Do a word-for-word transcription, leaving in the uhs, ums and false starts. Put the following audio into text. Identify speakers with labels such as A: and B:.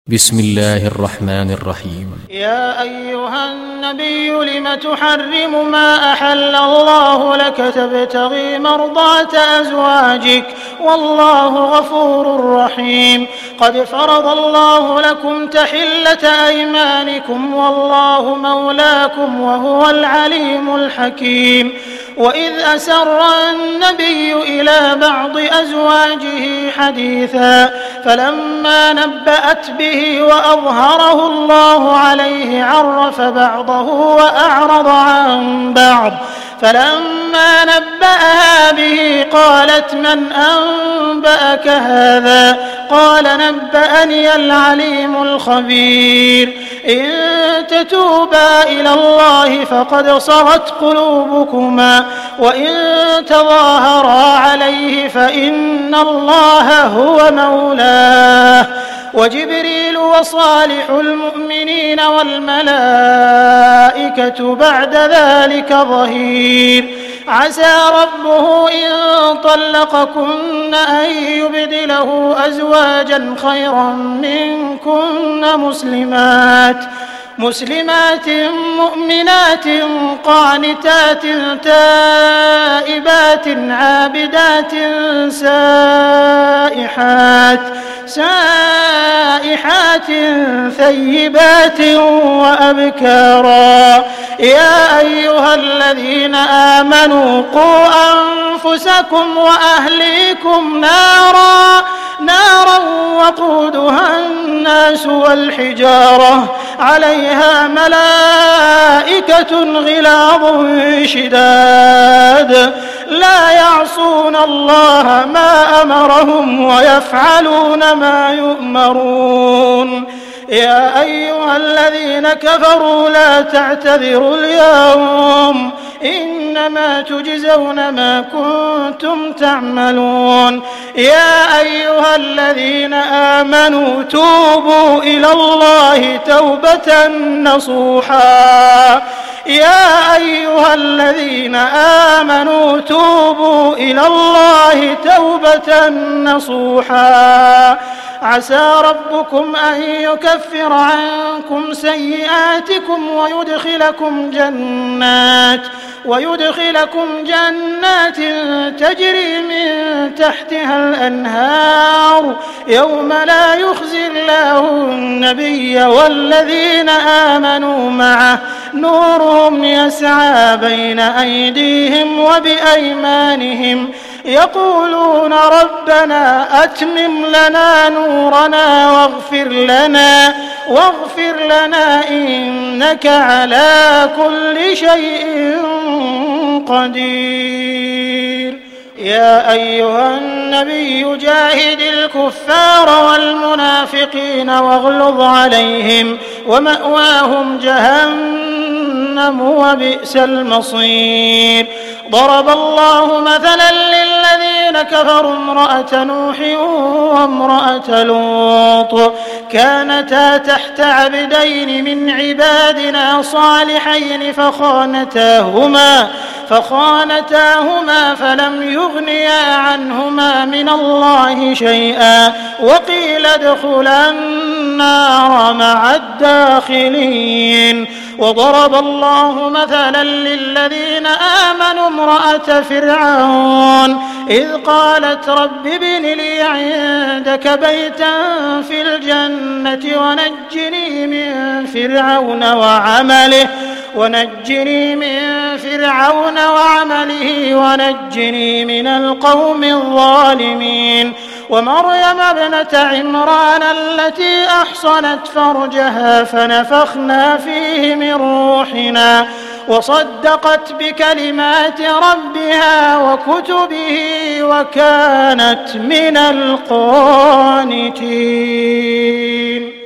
A: بسم الله الرحمن الرحيم.
B: يا أيها النبي لم تحرم ما أحل الله لك تبتغي مرضات أزواجك والله غفور رحيم. قد فرض الله لكم تحلة أيمانكم والله مولاكم وهو العليم الحكيم. وإذ أسر النبي إلى بعض أزواجه حديثا فلما نبأت به وأظهره الله عليه عرف بعضه وأعرض عن بعض فلما نبأها به قالت من أنبأك هذا قال نبأني العليم الخبير. إن تتوبا إلى الله فقد صغت قلوبكما وإن تظاهرا عليه فإن الله هو مولاه وجبريل وصالح المؤمنين والملائكة بعد ذلك ظهير. عسى ربه إن طلقكن أن يبدله أزواجا خيرا منكن مسلمات مسلمات مؤمنات قانتات تائبات عابدات سائحات سائحات ثيبات وأبكارا. يا أيها الذين آمنوا قوا أنفسكم وأهليكم نارا نارا وقودها الناس والحجارة عليها ملائكة غلاظ شداد لا يعصون الله ما أمرهم ويفعلون ما يؤمرون. يا أيها الذين كفروا لا تعتذروا اليوم إنما تجزون ما كنتم تعملون. يا أيها الذين آمنوا توبوا إلى الله توبة نصوحا يا أيها الذين آمنوا توبوا إلى الله توبة نصوحا عسى ربكم أن يكفر عنكم سيئاتكم ويدخلكم جنات ويدخلكم جنات تجري من تحتها الأنهار يوم لا يخزي الله النبي والذين آمنوا معه نورهم يسعى بين أيديهم وبأيمانهم يقولون ربنا أتمم لنا نورنا واغفر لنا واغفر لنا إنك على كل شيء قدير. يا أيها النبي جاهد الكفار والمنافقين واغلظ عليهم ومأواهم جهنم وبئس المصير. ضرب الله مثلا للذين كفروا امرأة نوح وامرأة لوط كانتا تحت عبدين من عبادنا صالحين فخانتاهما فخانتاهما فلم يغنيا عنهما من الله شيئا وقيل ادخلا النار مع الداخلين. وضرب الله مثلا للذين آمنوا امرأة فرعون إذ قالت رب ابن لي عندك بيتا في الجنة ونجني من فرعون وعمله ونجني من فرعون وعمله ونجني من القوم الظالمين. ومريم ابنة عمران التي أحصنت فرجها فنفخنا فيه من روحنا وصدقت بكلمات ربها وكتبه وكانت من القانتين.